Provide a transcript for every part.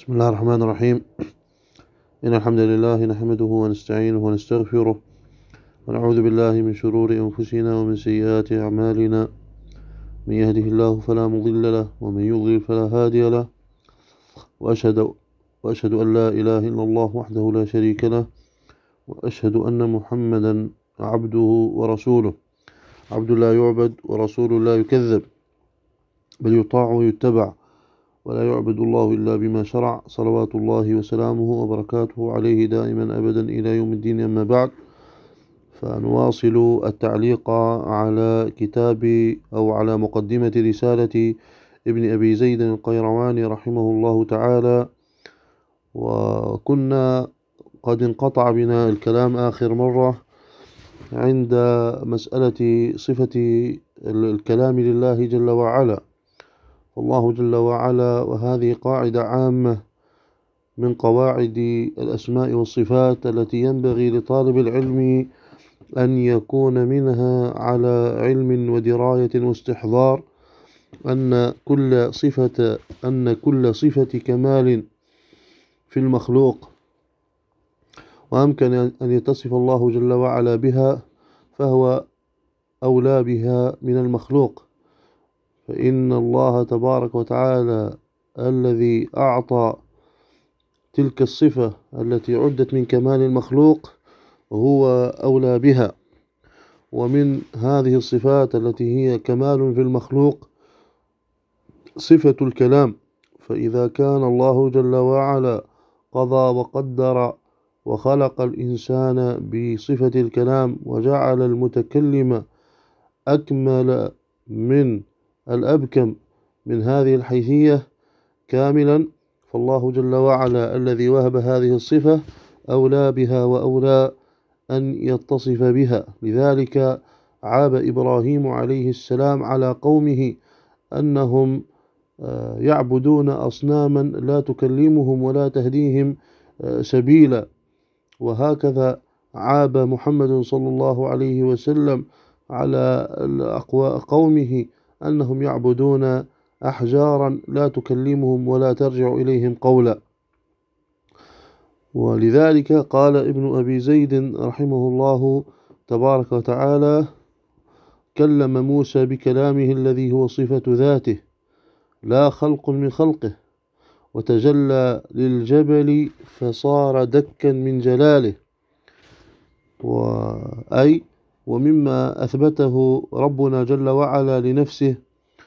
بسم الله الرحمن الرحيم. إن الحمد لله نحمده ونستعينه ونستغفره ونعوذ بالله من شرور أنفسنا ومن سيئات أعمالنا. من يهده الله فلا مضل له ومن يضلل فلا هادي له، وأشهد أن لا إله إلا الله وحده لا شريك له، وأشهد أن محمدا عبده ورسوله، عبد لا يعبد ورسول لا يكذب، بل يطاع ويتبع، ولا يعبد الله إلا بما شرع، صلوات الله وسلامه وبركاته عليه دائما أبدا إلى يوم الدين. أما بعد، فنواصل التعليق على كتاب أو على مقدمة رسالة ابن أبي زيد القيرواني رحمه الله تعالى. وكنا قد انقطع بنا الكلام آخر مرة عند مسألة صفة الكلام لله جل وعلا. الله جل وعلا، وهذه قاعدة عامة من قواعد الأسماء والصفات التي ينبغي لطالب العلم أن يكون منها على علم ودراية واستحضار، أن كل صفة كمال في المخلوق وأمكن أن يتصف الله جل وعلا بها فهو أولى بها من المخلوق. فإن الله تبارك وتعالى الذي أعطى تلك الصفة التي عدت من كمال المخلوق هو أولى بها. ومن هذه الصفات التي هي كمال في المخلوق صفة الكلام. فإذا كان الله جل وعلا قضى وقدر وخلق الإنسان بصفة الكلام وجعل المتكلم أكمل من الأبكم من هذه الحيثية كاملا، فالله جل وعلا الذي وهب هذه الصفة أولى بها وأولى أن يتصف بها. لذلك عاب إبراهيم عليه السلام على قومه أنهم يعبدون أصناما لا تكلمهم ولا تهديهم سبيلا. وهكذا عاب محمد صلى الله عليه وسلم على قومه أنهم يعبدون أحجارا لا تكلمهم ولا ترجع إليهم قولا. ولذلك قال ابن أبي زيد رحمه الله تبارك وتعالى: كلم موسى بكلامه الذي هو صفة ذاته لا خلق من خلقه، وتجلى للجبل فصار دكا من جلاله. ومما أثبته ربنا جل وعلا لنفسه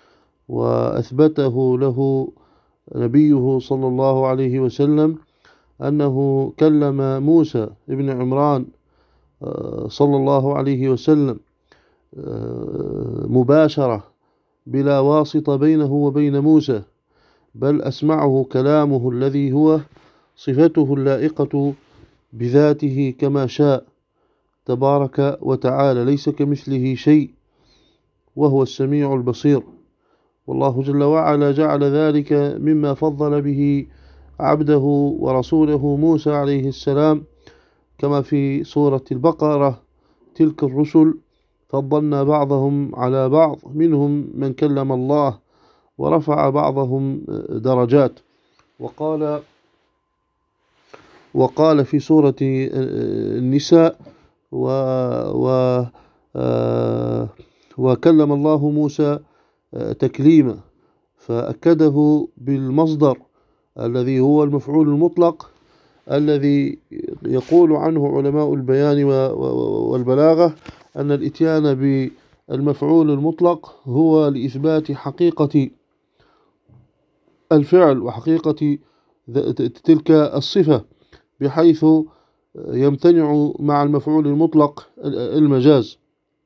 وأثبته له نبيه صلى الله عليه وسلم أنه كلم موسى ابن عمران صلى الله عليه وسلم مباشرة بلا واسطة بينه وبين موسى، بل أسمعه كلامه الذي هو صفته اللائقة بذاته كما شاء تبارك وتعالى، ليس كمثله شيء وهو السميع البصير. والله جل وعلا جعل ذلك مما فضل به عبده ورسوله موسى عليه السلام، كما في سورة البقرة: تلك الرسل فضلنا بعضهم على بعض منهم من كلم الله ورفع بعضهم درجات. وقال في سورة النساء: وكلم الله موسى تكليما، فأكده بالمصدر الذي هو المفعول المطلق، الذي يقول عنه علماء البيان والبلاغة أن الإتيان بالمفعول المطلق هو لإثبات حقيقة الفعل وحقيقة تلك الصفة، بحيث يمتنع مع المفعول المطلق المجاز.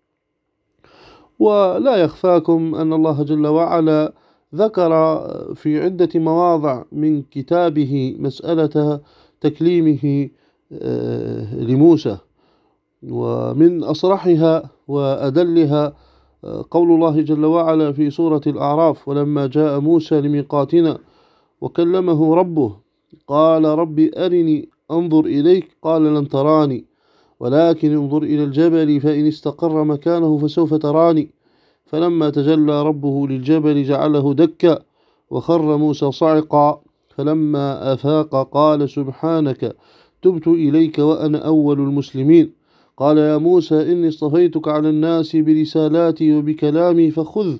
ولا يخفاكم أن الله جل وعلا ذكر في عدة مواضع من كتابه مسألة تكليمه لموسى، ومن أصرحها وأدلها قول الله جل وعلا في سورة الأعراف: ولما جاء موسى لميقاتنا وكلمه ربه قال رب أرني أنظر إليك قال لن تراني ولكن انظر إلى الجبل فإن استقر مكانه فسوف تراني فلما تجلى ربه للجبل جعله دكا وخر موسى صعقا فلما أفاق قال سبحانك تبت إليك وأنا أول المسلمين. قال يا موسى إني اصطفيتك على الناس برسالاتي وبكلامي فخذ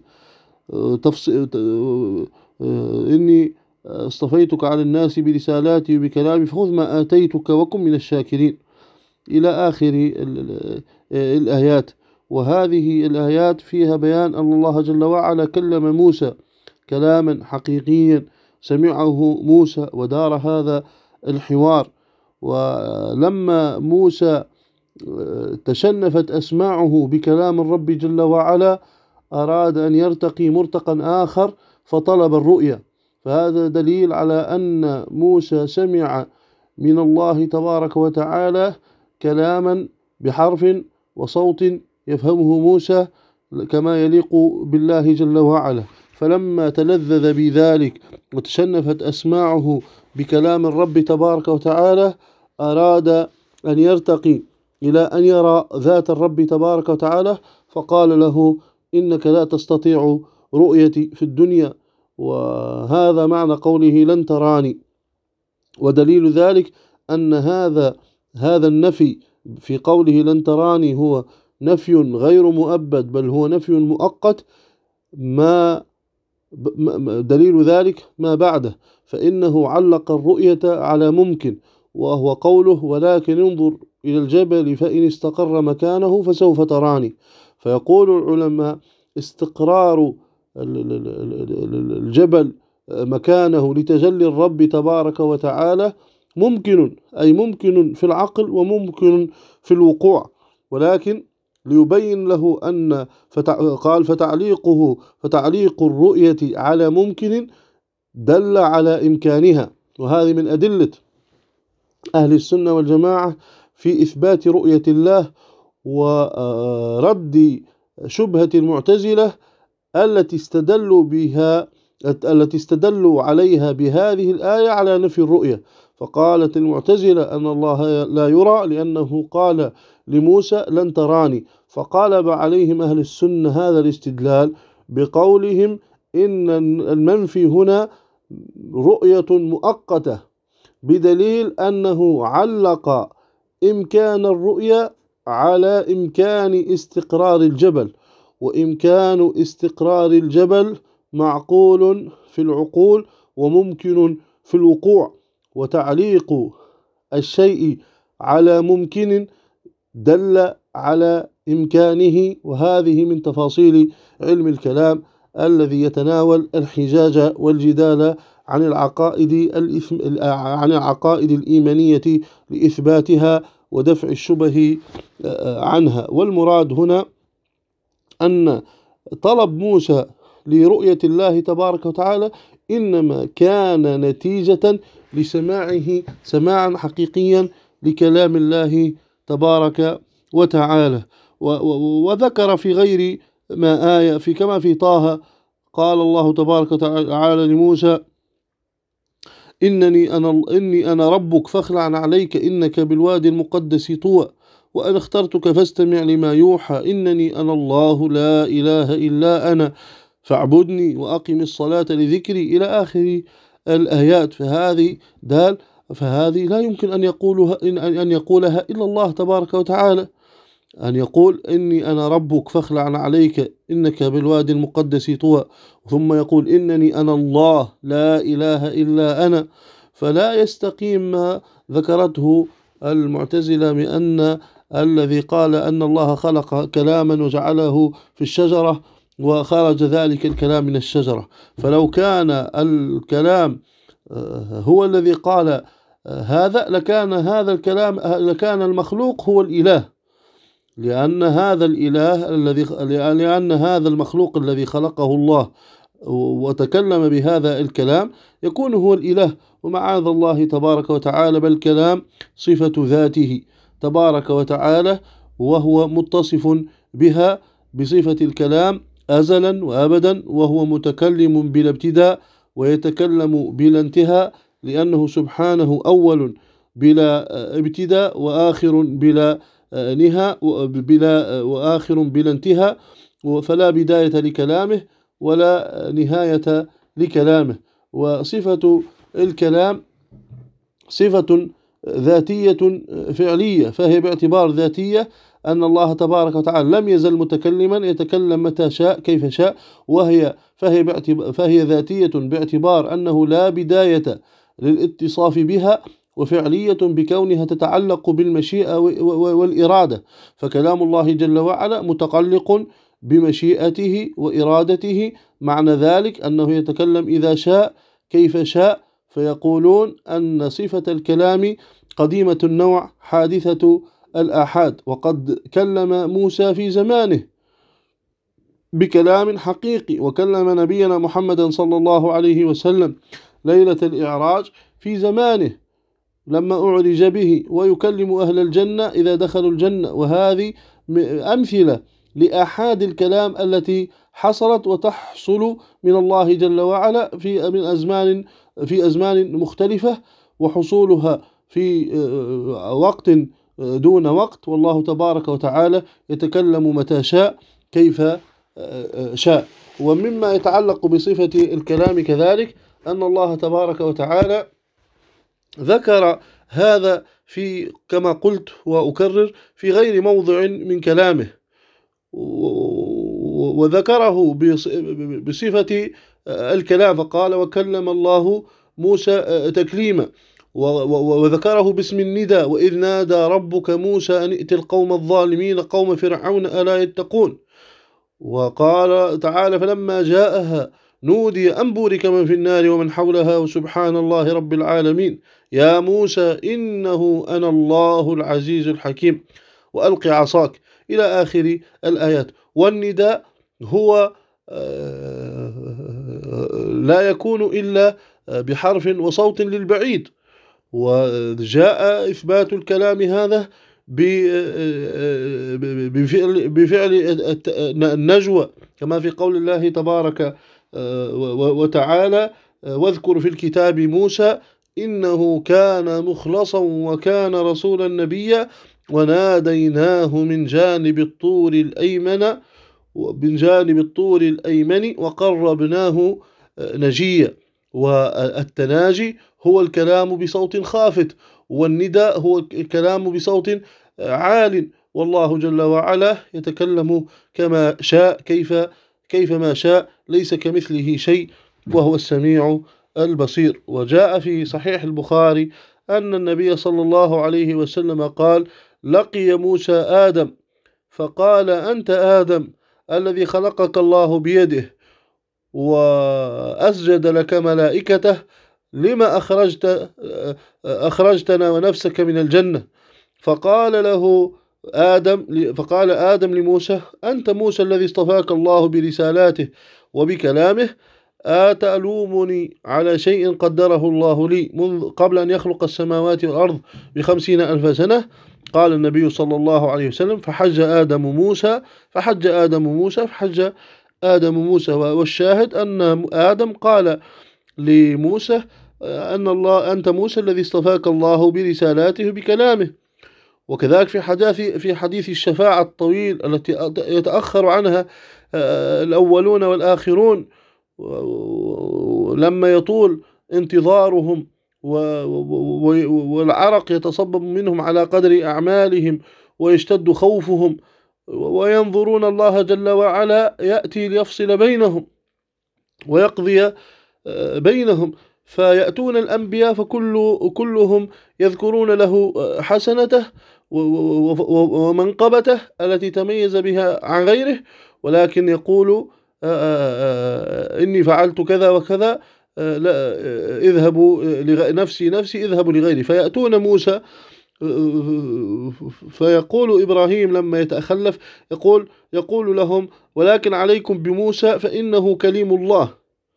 إني اصطفيتك على الناس برسالاتي وبكلامي فخذ ما آتيتك وكن من الشاكرين إلى آخر الآيات. وهذه الآيات فيها بيان أن الله جل وعلا كلم موسى كلاما حقيقيا سمعه موسى ودار هذا الحوار. ولما موسى تشنفت أسماعه بكلام الرب جل وعلا أراد أن يرتقي مرتقا آخر فطلب الرؤية. فهذا دليل على أن موسى سمع من الله تبارك وتعالى كلاما بحرف وصوت يفهمه موسى كما يليق بالله جل وعلا. فلما تلذذ بذلك وتشنفت أسماعه بكلام الرب تبارك وتعالى أراد أن يرتقي إلى أن يرى ذات الرب تبارك وتعالى، فقال له إنك لا تستطيع رؤيتي في الدنيا، وهذا معنى قوله لن تراني. ودليل ذلك أن هذا النفي في قوله لن تراني هو نفي غير مؤبد بل هو نفي مؤقت. دليل ذلك ما بعده، فإنه علق الرؤية على ممكن وهو قوله ولكن انظر إلى الجبل فإن استقر مكانه فسوف تراني. فيقول العلماء استقرار الجبل مكانه لتجلي الرب تبارك وتعالى ممكن، أي ممكن في العقل وممكن في الوقوع، ولكن ليبين له أن قال فتعليق الرؤية على ممكن دل على إمكانها. وهذه من أدلة أهل السنة والجماعة في إثبات رؤية الله ورد شبهة المعتزلة التي استدلوا عليها بهذه الآية على نفي الرؤية. فقالت المعتزلة أن الله لا يرى لأنه قال لموسى لن تراني، فقالب عليهم أهل السنة هذا الاستدلال بقولهم إن المنفي هنا رؤية مؤقتة، بدليل أنه علق إمكان الرؤية على إمكان استقرار الجبل، وإمكان استقرار الجبل معقول في العقول وممكن في الوقوع، وتعليق الشيء على ممكن دل على إمكانه. وهذه من تفاصيل علم الكلام الذي يتناول الحجاج والجدال عن العقائد الإيمانية لإثباتها ودفع الشبه عنها. والمراد هنا أن طلب موسى لرؤية الله تبارك وتعالى إنما كان نتيجة لسماعه سماعا حقيقيا لكلام الله تبارك وتعالى. وذكر في غير ما آية كما في طه قال الله تبارك وتعالى لموسى إني أنا ربك فاخلع عليك إنك بالوادي المقدس طوى وأنا اخترتك فاستمع لما يوحى إنني أنا الله لا إله إلا أنا فاعبدني وأقم الصلاة لذكري إلى آخر الآيات. فهذه لا يمكن أن يقولها إلا الله تبارك وتعالى، أن يقول إني أنا ربك فاخلع عليك إنك بالوادي المقدس طوى، ثم يقول إنني أنا الله لا إله إلا أنا. فلا يستقيم ما ذكرته المعتزلة بأن الذي قال أن الله خلق كلاما وجعله في الشجرة وخرج ذلك الكلام من الشجرة. فلو كان الكلام هو الذي قال هذا لكان المخلوق هو الإله، لأن هذا المخلوق الذي خلقه الله وتكلم بهذا الكلام يكون هو الإله، ومعاذ الله تبارك وتعالى، بل الكلام صفة ذاته تبارك وتعالى، وهو متصف بها بصفة الكلام أزلا وأبدا، وهو متكلم بلا ابتداء ويتكلم بلا انتهاء، لأنه سبحانه أول بلا ابتداء وآخر بلا نهاية وآخر بلا انتهاء، فلا بداية لكلامه ولا نهاية لكلامه. وصفة الكلام صفة ذاتية فعلية، فهي باعتبار ذاتية أن الله تبارك وتعالى لم يزل متكلما، يتكلم متى شاء كيف شاء، فهي ذاتية باعتبار أنه لا بداية للاتصاف بها، وفعلية بكونها تتعلق بالمشيئة والإرادة. فكلام الله جل وعلا متعلق بمشيئته وإرادته، معنى ذلك أنه يتكلم إذا شاء كيف شاء. فيقولون أن صفة الكلام قديمة النوع حادثة الآحاد، وقد كلم موسى في زمانه بكلام حقيقي، وكلم نبينا محمدا صلى الله عليه وسلم ليلة الإعراج في زمانه لما أعرج به، ويكلم أهل الجنة إذا دخلوا الجنة. وهذه أمثلة لآحاد الكلام التي حصلت وتحصل من الله جل وعلا في أزمان مختلفة، وحصولها في وقت دون وقت، والله تبارك وتعالى يتكلم متى شاء كيف شاء. ومما يتعلق بصفة الكلام كذلك أن الله تبارك وتعالى ذكر هذا كما قلت وأكرر في غير موضع من كلامه، وذكره بصفة الكلام فقال وكلم الله موسى تكليما، وذكره باسم الندى وإذ نادى ربك موسى أن ائت القوم الظالمين قوم فرعون ألا يتقون. وقال تعالى فلما جاءها نودي أن بورك من في النار ومن حولها وسبحان الله رب العالمين يا موسى إنه أنا الله العزيز الحكيم وألق عصاك إلى آخر الآيات. والنداء هو لا يكون إلا بحرف وصوت للبعيد، وجاء إثبات الكلام هذا بفعل النجوى كما في قول الله تبارك وتعالى واذكر في الكتاب موسى إنه كان مخلصا وكان رسولا نبيا وناديناه من جانب الطور الأيمن وقربناه نجيا. والتناجي هو الكلام بصوت خافت، والنداء هو الكلام بصوت عال، والله جل وعلا يتكلم كما شاء كيفما شاء، ليس كمثله شيء وهو السميع البصير. وجاء في صحيح البخاري أن النبي صلى الله عليه وسلم قال لقي موسى آدم فقال أنت آدم الذي خلقك الله بيده وأسجد لك ملائكته لما أخرجتنا ونفسك من الجنة. فقال آدم لموسى أنت موسى الذي اصطفاك الله برسالاته وبكلامه، أتألومني على شيء قدره الله لي منذ قبل أن يخلق السماوات والأرض ب50,000 سنة؟ قال النبي صلى الله عليه وسلم فحج آدم موسى. والشاهد أن آدم قال لموسى أنت موسى الذي اصطفاك الله برسالاته بكلامه. وكذلك في حديث الشفاعة الطويل التي يتأخر عنها الأولون والآخرون لما يطول انتظارهم والعرق يتصبب منهم على قدر أعمالهم ويشتد خوفهم، وينظرون الله جل وعلا يأتي ليفصل بينهم ويقضي بينهم، فيأتون الأنبياء فكلهم يذكرون له حسنته ومنقبته التي تميز بها عن غيره، ولكن يقول إني فعلت كذا وكذا، لا اذهبوا نفسي اذهبوا لغيري. فيأتون موسى فيقول إبراهيم لما يتخلف يقول لهم ولكن عليكم بموسى فإنه كليم الله.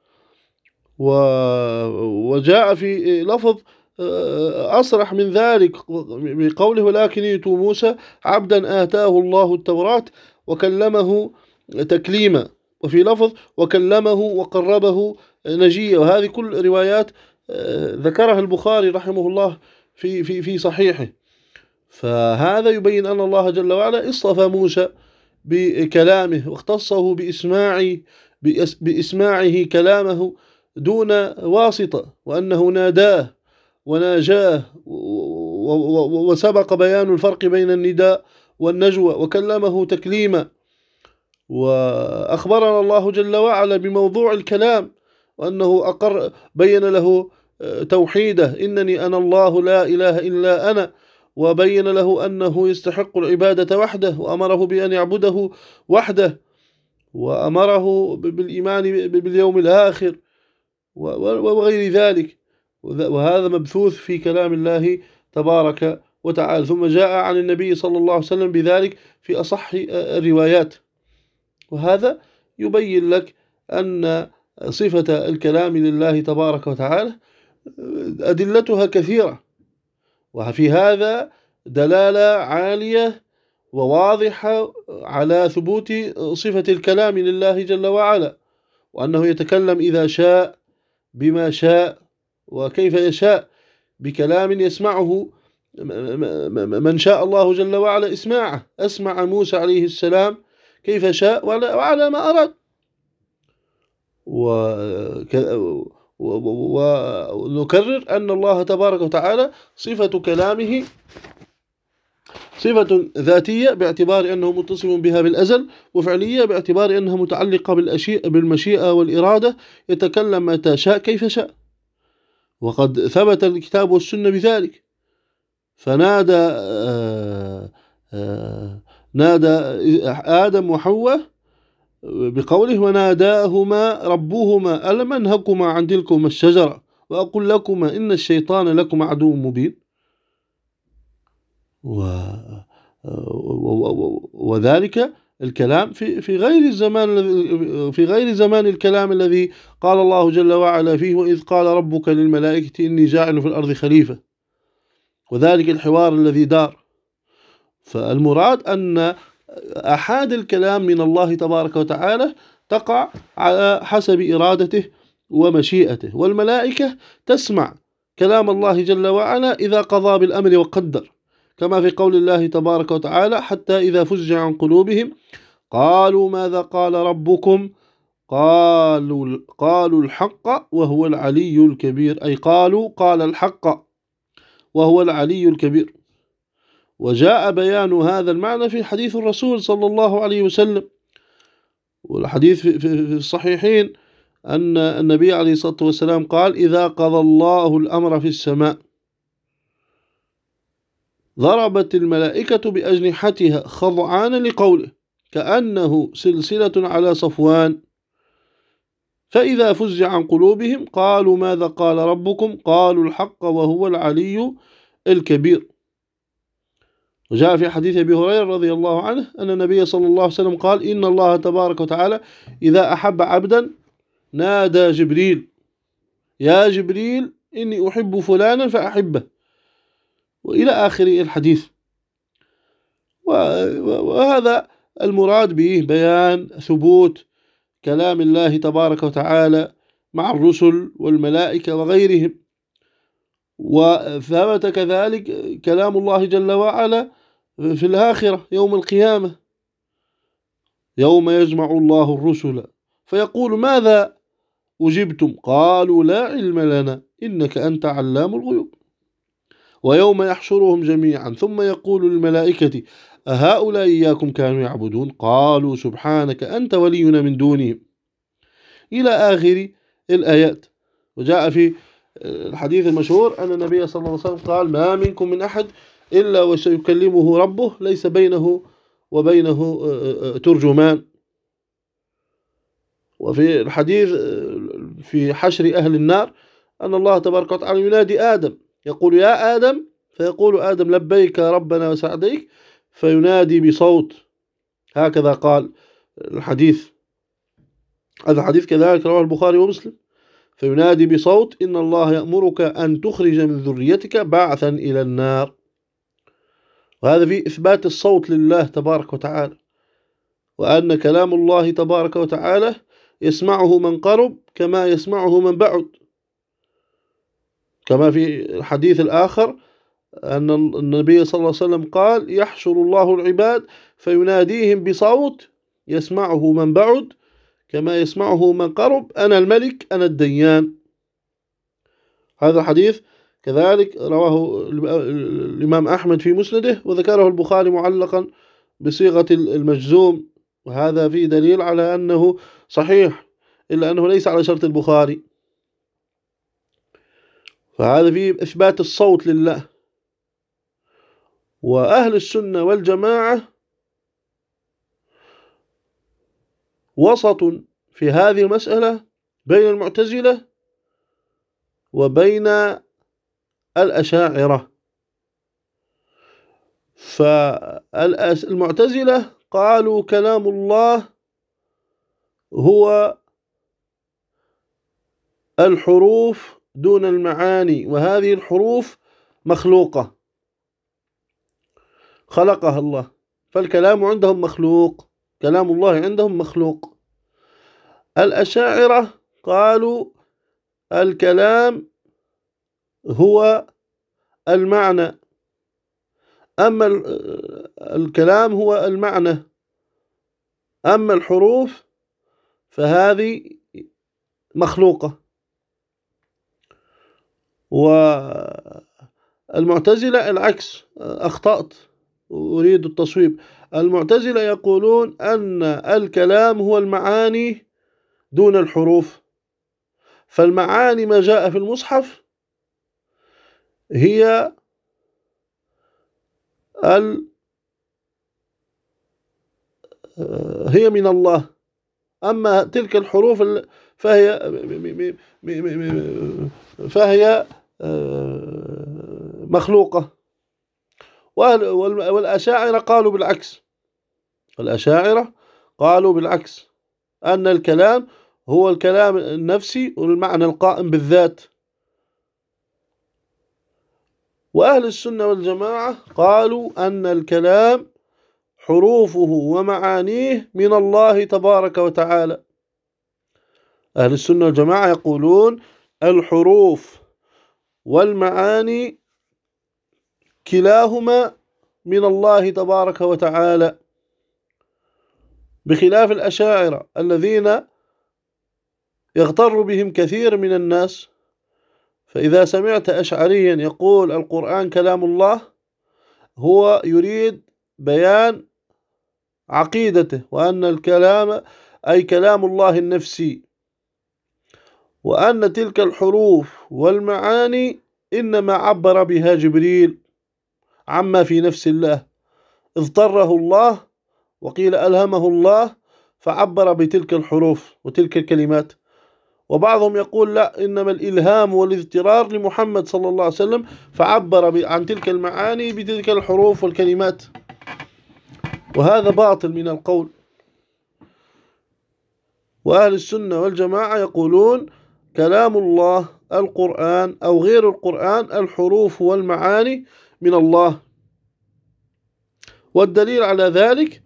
وجاء في لفظ أصرح من ذلك بقوله ولكن ائتوا موسى عبدا آتاه الله التوراة وكلمه تكليما، وفي لفظ وكلمه وقربه نجيا. وهذه كل روايات ذكرها البخاري رحمه الله في صحيحه. فهذا يبين أن الله جل وعلا اصطفى موسى بكلامه واختصه بإسماعه كلامه دون واسطة، وأنه ناداه وناجاه، وسبق بيان الفرق بين النداء والنجوى، وكلمه تكليما، وأخبرنا الله جل وعلا بموضوع الكلام، وأنه بين له توحيده، إنني أنا الله لا إله إلا أنا، وبين له أنه يستحق العبادة وحده، وأمره بأن يعبده وحده، وأمره بالإيمان باليوم الآخر وغير ذلك. وهذا مبثوث في كلام الله تبارك وتعالى. ثم جاء عن النبي صلى الله عليه وسلم بذلك في أصح الروايات. وهذا يبين لك أن صفة الكلام لله تبارك وتعالى أدلتها كثيرة، وفي هذا دلالة عالية وواضحة على ثبوت صفة الكلام لله جل وعلا، وأنه يتكلم إذا شاء بما شاء وكيف يشاء، بكلام يسمعه من شاء الله جل وعلا إسماعه. أسمع موسى عليه السلام كيف شاء وعلى ما أراد. ونكرر أن الله تبارك وتعالى صفة كلامه صفة ذاتية باعتبار أنه متصف بها بالأزل، وفعلية باعتبار أنها متعلقة بالمشيئة والإرادة، يتكلم متى شاء كيف شاء، وقد ثبت الكتاب والسنة بذلك. فنادى نادى آدم وحواء بقوله وناداهما ربهما ألم أنهكما عن تلكما الشجرة وأقول لكما إن الشيطان لكما عدو مبين. وذلك الكلام في غير زمان الكلام الذي قال الله جل وعلا فيه وإذ قال ربك للملائكة إني جاعل في الأرض خليفة، وذلك الحوار الذي دار. فالمراد أن أحاد الكلام من الله تبارك وتعالى تقع على حسب إرادته ومشيئته، والملائكة تسمع كلام الله جل وعلا إذا قضى بالأمر وقدر، كما في قول الله تبارك وتعالى حتى إذا فزع عن قلوبهم قالوا ماذا قال ربكم قالوا الحق وهو العلي الكبير، أي قال الحق وهو العلي الكبير. وجاء بيان هذا المعنى في حديث الرسول صلى الله عليه وسلم، والحديث في الصحيحين أن النبي عليه الصلاة والسلام قال إذا قضى الله الأمر في السماء ضربت الملائكة بأجنحتها خضعانا لقوله كأنه سلسلة على صفوان، فإذا فزع عن قلوبهم قالوا ماذا قال ربكم قالوا الحق وهو العلي الكبير. وجاء في حديث أبي هريرة رضي الله عنه أن النبي صلى الله عليه وسلم قال إن الله تبارك وتعالى إذا أحب عبدا نادى جبريل يا جبريل إني أحب فلانا فأحبه، وإلى آخر الحديث. وهذا المراد به بيان ثبوت كلام الله تبارك وتعالى مع الرسل والملائكة وغيرهم. وثبت كذلك كلام الله جل وعلا في الآخرة يوم القيامة يوم يجمع الله الرسل فيقول ماذا أجبتم قالوا لا علم لنا إنك أنت علام الغيوب. ويوم يحشرهم جميعا ثم يقول للملائكة أهؤلاء إياكم كانوا يعبدون قالوا سبحانك أنت ولينا من دونهم، إلى آخر الآيات. وجاء في الحديث المشهور أن النبي صلى الله عليه وسلم قال ما منكم من أحد إلا وسيكلمه ربه ليس بينه وبينه ترجمان. وفي الحديث في حشر أهل النار أن الله تبارك وتعالى ينادي آدم يقول يا آدم فيقول آدم لبيك ربنا وسعديك فينادي بصوت، هكذا قال الحديث. هذا الحديث كذلك رواه البخاري ومسلم. فينادي بصوت إن الله يأمرك أن تخرج من ذريتك بعثا إلى النار. وهذا في إثبات الصوت لله تبارك وتعالى، وأن كلام الله تبارك وتعالى يسمعه من قرب كما يسمعه من بعد، كما في الحديث الآخر أن النبي صلى الله عليه وسلم قال يحشر الله العباد فيناديهم بصوت يسمعه من بعد كما يسمعه من قرب: أنا الملك أنا الديان. هذا الحديث كذلك رواه الإمام أحمد في مسنده، وذكره البخاري معلقا بصيغة المجزوم، وهذا فيه دليل على أنه صحيح، إلا أنه ليس على شرط البخاري، فهذا فيه إثبات الصوت لله. وأهل السنة والجماعة وسط في هذه المسألة بين المعتزلة وبين الأشاعرة. فالمعتزلة قالوا كلام الله هو الحروف دون المعاني، وهذه الحروف مخلوقة خلقها الله، فالكلام عندهم مخلوق، كلام الله عندهم مخلوق. الأشاعرة قالوا الكلام هو المعنى، أما الكلام هو المعنى، أما الحروف فهذه مخلوقة. والمعتزلة العكس، أخطأت، أريد التصويب. المعتزلة يقولون أن الكلام هو المعاني دون الحروف، فالمعاني ما جاء في المصحف هي من الله، أما تلك الحروف فهي مخلوقة. والأشاعرة قالوا بالعكس، الأشاعرة قالوا بالعكس، أن الكلام هو الكلام النفسي والمعنى القائم بالذات. وأهل السنة والجماعة قالوا أن الكلام حروفه ومعانيه من الله تبارك وتعالى. أهل السنة والجماعة يقولون الحروف والمعاني كلاهما من الله تبارك وتعالى، بخلاف الأشاعرة الذين يغتر بهم كثير من الناس. فإذا سمعت أشعريا يقول القرآن كلام الله، هو يريد بيان عقيدته، وأن الكلام أي كلام الله النفسي، وأن تلك الحروف والمعاني إنما عبر بها جبريل عما في نفس الله، اضطره الله، وقيل ألهمه الله فعبر بتلك الحروف وتلك الكلمات. وبعضهم يقول لا، إنما الإلهام والاضطرار لمحمد صلى الله عليه وسلم، فعبر عن تلك المعاني بتلك الحروف والكلمات، وهذا باطل من القول. وأهل السنة والجماعة يقولون كلام الله القرآن أو غير القرآن الحروف والمعاني من الله. والدليل على ذلك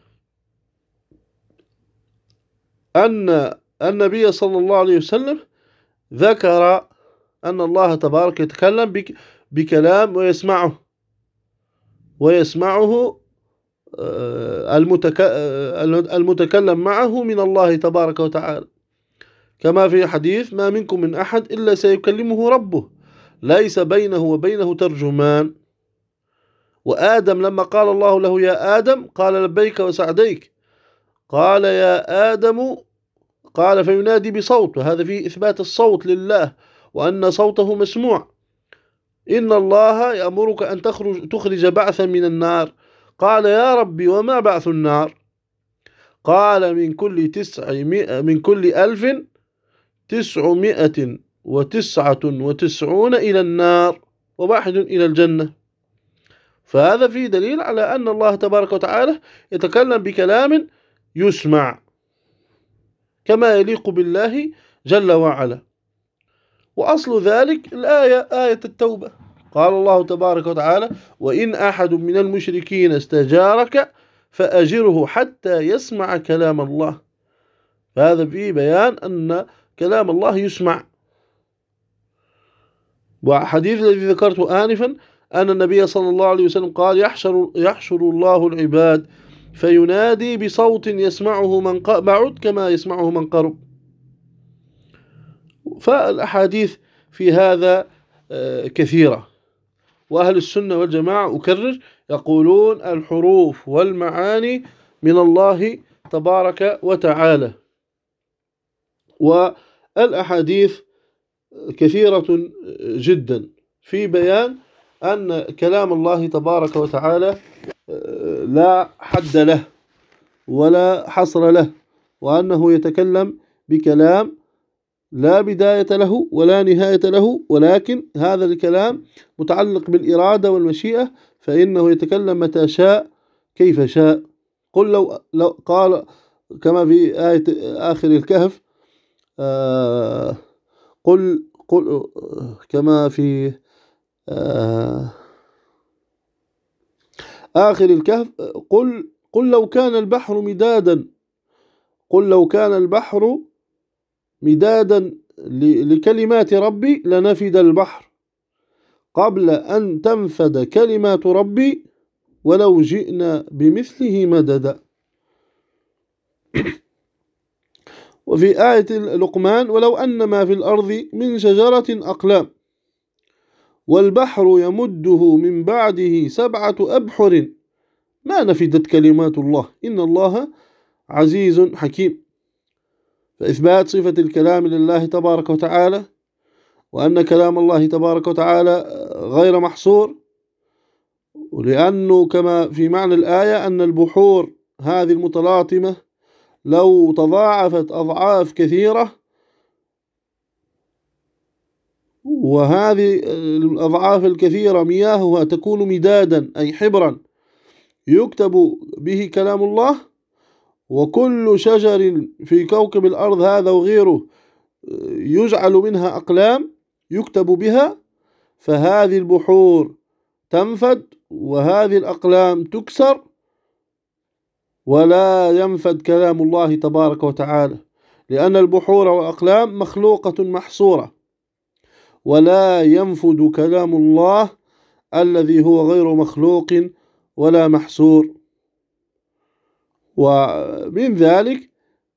أن النبي صلى الله عليه وسلم ذكر أن الله تبارك يتكلم بكلام ويسمعه المتكلم معه من الله تبارك وتعالى، كما في حديث ما منكم من أحد إلا سيكلمه ربه ليس بينه وبينه ترجمان. وآدم لما قال الله له يا آدم قال لبيك وسعديك، قال يا آدم، قال فينادي بصوت، وهذا فيه إثبات الصوت لله وأن صوته مسموع. إن الله يأمرك أن تخرج بعثا من النار، قال يا ربي وما بعث النار؟ قال من كل 1999 إلى النار وواحد إلى الجنة. فهذا فيه دليل على أن الله تبارك وتعالى يتكلم بكلام يسمع كما يليق بالله جل وعلا. وأصل ذلك الآية آية التوبة، قال الله تبارك وتعالى وإن أحد من المشركين استجارك فأجره حتى يسمع كلام الله. فهذا فيه بيان أن كلام الله يسمع. وحديث الذي ذكرته آنفا أن النبي صلى الله عليه وسلم قال يحشر الله العباد فينادي بصوت يسمعه من بعد كما يسمعه من قرب. فالأحاديث في هذا كثيرة. وأهل السنة والجماعة أكرر يقولون الحروف والمعاني من الله تبارك وتعالى. والأحاديث كثيرة جدا في بيان أن كلام الله تبارك وتعالى لا حد له ولا حصر له، وأنه يتكلم بكلام لا بداية له ولا نهاية له، ولكن هذا الكلام متعلق بالإرادة والمشيئة، فإنه يتكلم متى شاء كيف شاء. قل لو قال كما في آية آخر الكهف قل كما في آخر الكهف قل لو كان البحر مدادا لكلمات ربي لنفد البحر قبل أن تنفد كلمات ربي ولو جئنا بمثله مددا. وفي آية لقمان ولو أن ما في الأرض من شجرة أقلام والبحر يمده من بعده 7 أبحر ما نفدت كلمات الله إن الله عزيز حكيم. فإثبات صفة الكلام لله تبارك وتعالى، وأن كلام الله تبارك وتعالى غير محصور، ولأنه كما في معنى الآية أن البحور هذه المتلاطمة لو تضاعفت أضعاف كثيرة، وهذه الأضعاف الكثيرة مياهها تكون مدادا أي حبرا يكتب به كلام الله، وكل شجر في كوكب الأرض هذا وغيره يجعل منها أقلام يكتب بها، فهذه البحور تنفد وهذه الأقلام تكسر ولا ينفد كلام الله تبارك وتعالى، لأن البحور والأقلام مخلوقة محصورة، ولا ينفد كلام الله الذي هو غير مخلوق ولا محصور. ومن ذلك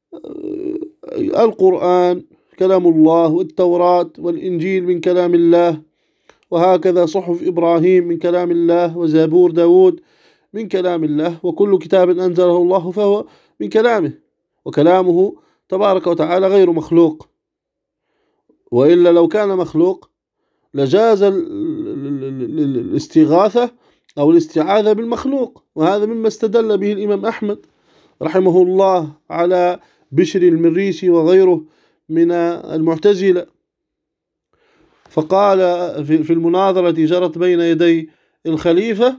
القرآن كلام الله، والتوراة والإنجيل من كلام الله، وهكذا صحف إبراهيم من كلام الله، وزبور داود من كلام الله، وكل كتاب أنزله الله فهو من كلامه، وكلامه تبارك وتعالى غير مخلوق، وإلا لو كان مخلوق لجاز الاستغاثة أو الاستعاذة بالمخلوق، وهذا مما استدل به الإمام أحمد رحمه الله على بشر المريسي وغيره من المعتزلة. فقال في المناظرة جرت بين يدي الخليفة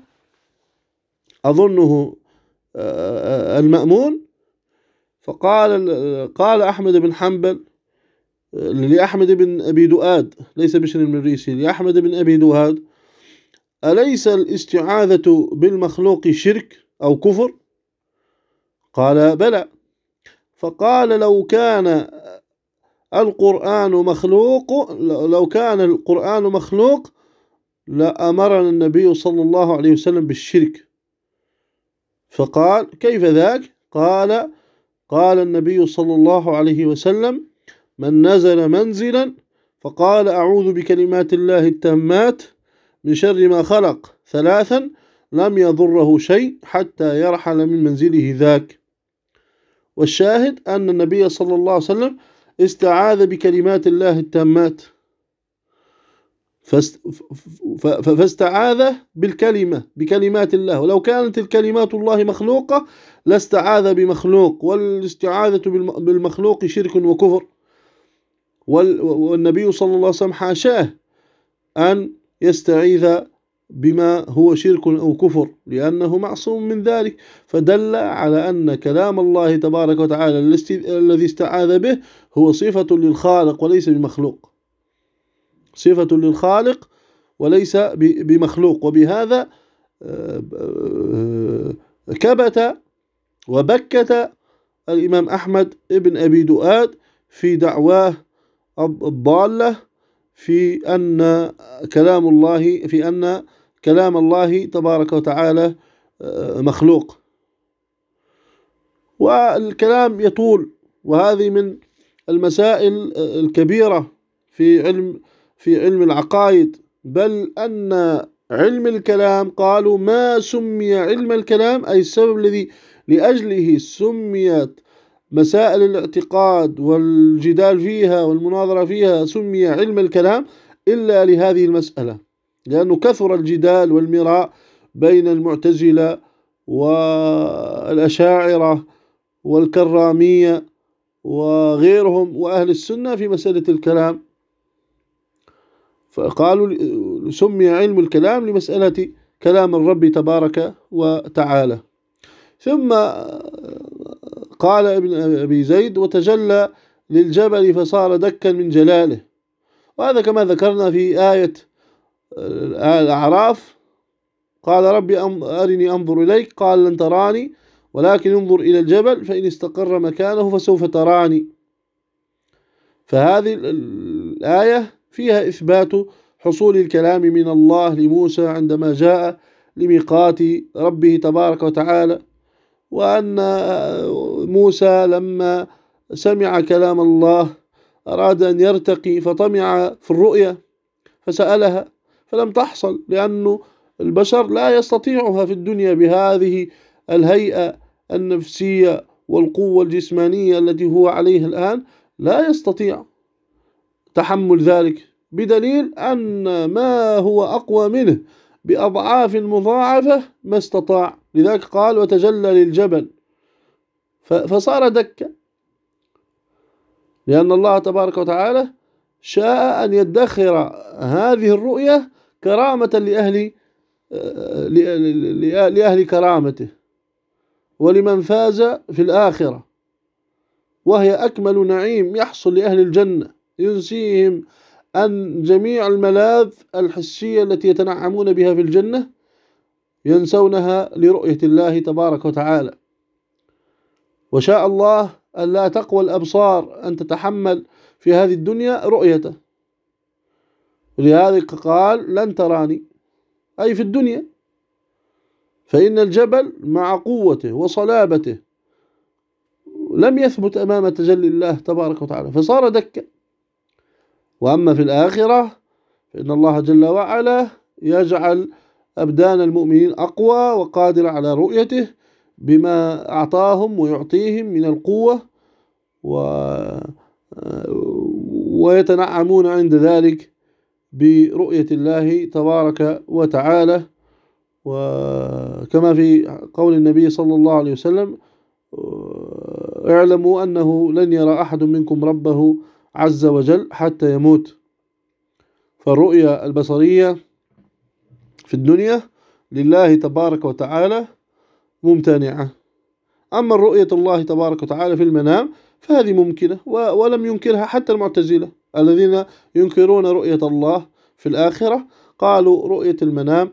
أظنه المأمون، قال أحمد بن حنبل لأحمد بن أبي دؤاد، ليس بشر المريسي، لأحمد بن أبي دؤاد: أليس الاستعاذة بالمخلوق شرك أو كفر؟ قال: بلى. فقال: لو كان القرآن مخلوق لأمرنا النبي صلى الله عليه وسلم بالشرك. فقال: كيف ذاك؟ قال النبي صلى الله عليه وسلم: من نزل منزلا فقال أعوذ بكلمات الله التامات من شر ما خلق 3 لم يضره شيء حتى يرحل من منزله ذاك. والشاهد أن النبي صلى الله عليه وسلم استعاذ بكلمات الله التامات، فاستعاذ بكلمات الله، ولو كانت الكلمات الله مخلوقة لاستعاذ بمخلوق، والاستعاذة بالمخلوق شرك وكفر. والنبي صلى الله عليه وسلم حاشاه أن يستعيذ بما هو شرك أو كفر لأنه معصوم من ذلك، فدل على أن كلام الله تبارك وتعالى الذي استعاذ به هو صفة للخالق وليس بمخلوق، صفة للخالق وليس بمخلوق. وبهذا كبت وبكت الإمام أحمد ابن أبي دؤاد في دعواه الضالة في أن كلام الله تبارك وتعالى مخلوق. والكلام يطول، وهذه من المسائل الكبيرة في علم العقائد. بل أن علم الكلام قالوا ما سمي علم الكلام، أي السبب الذي لأجله سميت مسائل الاعتقاد والجدال فيها والمناظرة فيها سمي علم الكلام، إلا لهذه المسألة، لأنه كثر الجدال والمراء بين المعتزلة والأشاعرة والكرامية وغيرهم وأهل السنة في مسألة الكلام، فقالوا سمي علم الكلام لمسألة كلام الرب تبارك وتعالى. ثم قال ابن أبي زيد: وتجلى للجبل فصار دكا من جلاله. وهذا كما ذكرنا في آية الأعراف: قال ربي أرني أنظر إليك، قال لن تراني ولكن انظر إلى الجبل فإن استقر مكانه فسوف تراني. فهذه الآية فيها إثبات حصول الكلام من الله لموسى عندما جاء لميقات ربه تبارك وتعالى، وأن موسى لما سمع كلام الله أراد أن يرتقي فطمع في الرؤية فسألها فلم تحصل، لأن البشر لا يستطيعها في الدنيا بهذه الهيئة النفسية والقوة الجسمانية التي هو عليها الآن، لا يستطيع تحمل ذلك، بدليل أن ما هو أقوى منه بأضعاف مضاعفة ما استطاع. لذلك قال: وتجلى للجبل فصار دكا، لأن الله تبارك وتعالى شاء أن يدخر هذه الرؤية كرامة لأهل كرامته ولمن فاز في الآخرة، وهي أكمل نعيم يحصل لأهل الجنة، ينسيهم أن جميع الملاذ الحسية التي يتنعمون بها في الجنة ينسونها لرؤية الله تبارك وتعالى. وشاء الله أن لا تقوى الأبصار أن تتحمل في هذه الدنيا رؤيته، ولهذا قال: لن تراني، أي في الدنيا، فإن الجبل مع قوته وصلابته لم يثبت أمام تجلي الله تبارك وتعالى فصار دكا. وأما في الآخرة فإن الله جل وعلا يجعل أبدان المؤمنين أقوى وقادرة على رؤيته بما أعطاهم ويعطيهم من القوة، ويتنعمون عند ذلك برؤية الله تبارك وتعالى. وكما في قول النبي صلى الله عليه وسلم: اعلموا أنه لن يرى أحد منكم ربه عز وجل حتى يموت. فالرؤية البصرية في الدنيا لله تبارك وتعالى ممتنعة. أما الرؤية الله تبارك وتعالى في المنام فهذه ممكنة، ولم ينكرها حتى المعتزلة الذين ينكرون رؤية الله في الآخرة، قالوا رؤية المنام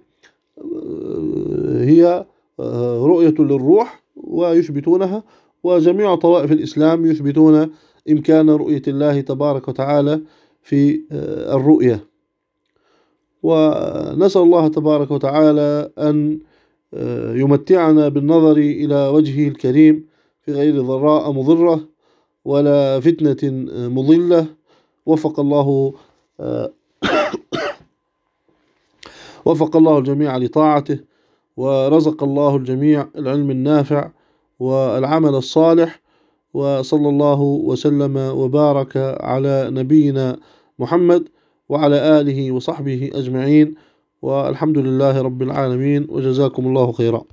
هي رؤية للروح ويثبتونها، وجميع طوائف الإسلام يثبتون إمكان رؤية الله تبارك وتعالى في الرؤية. ونسأل الله تبارك وتعالى أن يمتعنا بالنظر إلى وجهه الكريم في غير ضراء مضرة ولا فتنة مضلة. وفق الله الجميع لطاعته، ورزق الله الجميع العلم النافع والعمل الصالح، وصلى الله وسلم وبارك على نبينا محمد وعلى آله وصحبه أجمعين، والحمد لله رب العالمين، وجزاكم الله خيرا.